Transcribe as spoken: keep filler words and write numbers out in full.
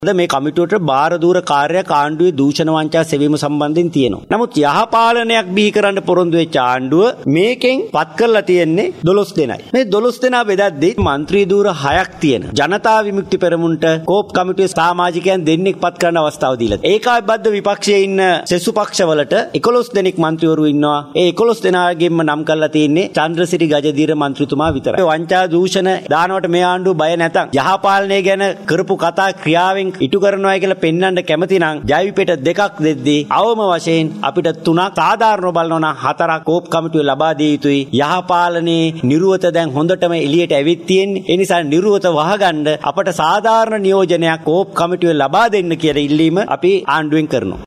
මේ කමිටුවට බාරදූර කාර්යයක් ආණ්ඩුවේ දූෂණ වංචා සෙවීම සම්බන්ධයෙන් තියෙනවා. නමුත් යහපාලනයක් බිහි කරන්න පොරොන්දු වෙච්ච ආණ්ඩුව මේකෙන් පත් කරලා තියෙන්නේ දොළොස් දෙනයි. මේ දොළොස් දෙනා බෙදද්දී മന്ത്രി ධූර හයක් තියෙන ජනතා විමුක්ති පෙරමුණට කෝප් කමිටුවේ සමාජිකයන් දෙන්නෙක් පත් කරන අවස්ථාව දීලා. ඒකාබද්ධ විපක්ෂයේ ඉන්න සෙසු පක්ෂවලට එකොළොස් දෙනෙක් മന്ത്രിවරු ඉන්නවා. ඒ එකොළොස් දෙනාගෙන්ම නම් කරලා තියෙන්නේ චන්ද්‍රසිරි ගජදීර മന്ത്രിතුමා විතරයි. වංචා දූෂණ දානවට මේ ආණ්ඩුව බය නැතන් යහපාලනය ගැන කරපු කතා ක්‍රියාවෙන් ඉටු කරනවා කියලා පෙන්වන්න කැමති නම් ජෛවිපෙට දෙකක් දෙද්දී අවම වශයෙන් අපිට තුනක් සාධාරණව බලනවා නම් හතරක් කෝප් කමිටුවේ ලබා දිය යුතුයි. යහපාලනයේ නිර්වත දැන් හොඳටම එළියට ඇවිත් තියෙන්නේ. ඒ නිසා නිර්වත වහගන්න අපට සාධාරණ නියෝජනයක් කෝප් කමිටුවේ ලබා දෙන්න කියලා ඉල්ලීම අපි ආණ්ඩුවෙන් කරනවා.